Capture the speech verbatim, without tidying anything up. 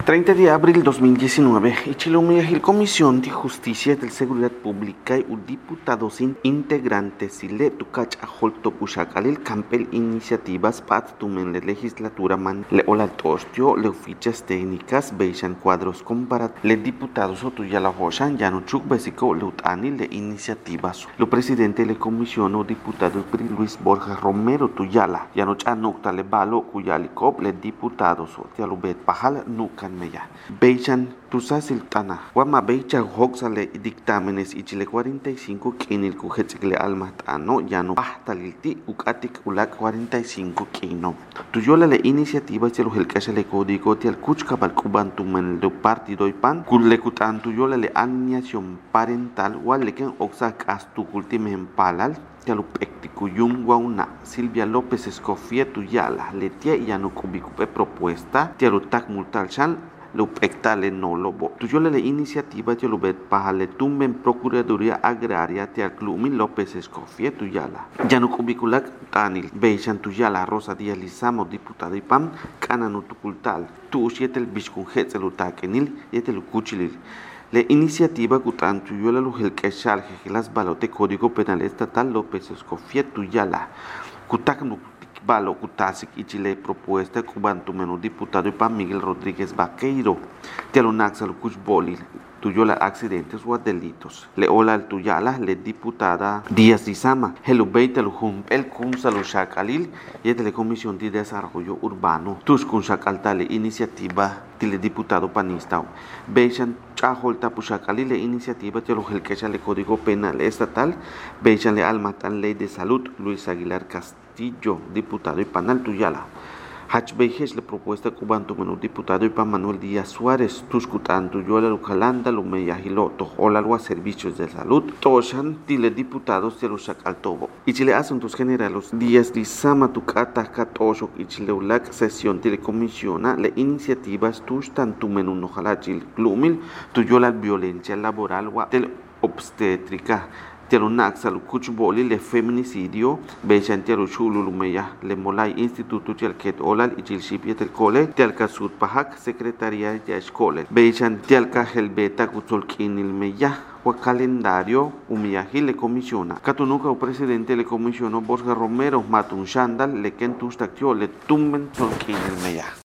treinta de abril de dos mil diecinueve, Ichilomiyahil Comisión de Justicia de Seguridad Pública y diputados integrantes y le tucach a holto pushakalil campel iniciativas pat tumen le legislatura man le olaltostio le fichas técnicas beishan cuadros comparat le diputados otuya la hoshan ya no chuk besico le utani le iniciativas. Lo presidente le comisión o diputado Luis Borja Romero tuyala ya no chanukta le balo cuyalicop le diputados o tialubet pajal nukan meya. Beichan tusasil tana. Wama beicha hoxale dictámenes y chile cuarenta y cinco kinil kuhetsikle almatano ya no pahtalilti ukatik ulak cuarenta y cinco kino. Tuyola le iniciativa se lo helkasha le código tial kuchka bal kubantumen de partido y pan kulle kutan tuyola le alineación parental wal leken oxak astu kultimen palal Tialu Pecticuyum Guauna, Silvia López Escofier Tuyala, Letia y Yanucubicupe propuesta, Tialu Tak Multalchan, Lupectale no lobo. Tuyola la iniciativa Tialu Bet Pajale Tumben Procuraduría Agraria Tial Clumi López Escofier Tuyala. Yanucubiculak Tanil, Beichan Tuyala, Rosa Díaz Lizamo, diputada y pam, Cananu Tucultal, Tu Usietel Bishkunhetzelutakenil, Yetel Cuchilil. La iniciativa Gutan Tuyala Lujel Keshal Jejelas Balote Código Penal Estatal López Escofier Tuyala Kutak Balo Kutasik y Chile propuesta Cubantu Menú diputado y pan Miguel Rodríguez Vaqueiro Tialunaxal Kuchboli Tuyola accidentes o delitos. Le ola al Tuyala, le diputada Díaz Lizama, Helu Beita Lujum, el Kunsalu Shakalil y de la Comisión de Desarrollo Urbano. Tus Kunshakaltale iniciativa de diputado panista. Beichan Chahol Tapushakali le iniciativa de los Helkesha le Código Penal Estatal. Beichan le Almatan Ley de Salud Luis Aguilar Castillo, diputado y panal Tuyala. Hachbeijes le propuesta cubanto menú diputado y pan Manuel Díaz Suárez, Tuscutan Tuyola Lucalanda, Lumeya Giloto, Olalua Servicios de Salud, Toshan, Tile diputados de los Chacaltobo. Y Chile Asuntos Generales, Díaz Lizama Tucata Catosho y Chile Ulac Sesión Telecomisiona, le iniciativas Tustan tu menú Nojalachil, Glumil, Tuyola Violencia Laboral, Del Obstétrica. Tialu Naxal Kuchboli le feminicidio, Beichan Tialu Chulu Lumeya, le Molay Instituto Tialket Olal y Chilshipia del Cole, Tialka Sud Pajak, Secretaría de Escole, Beichan Tialka Helbeta Kutolkin il Meya, o calendario Umiyahil le comisiona. Catunuca o presidente le comisionó Borja Romero, Matun Shandal, le Kentus Tactio, le Tumben Tolkin il Meya.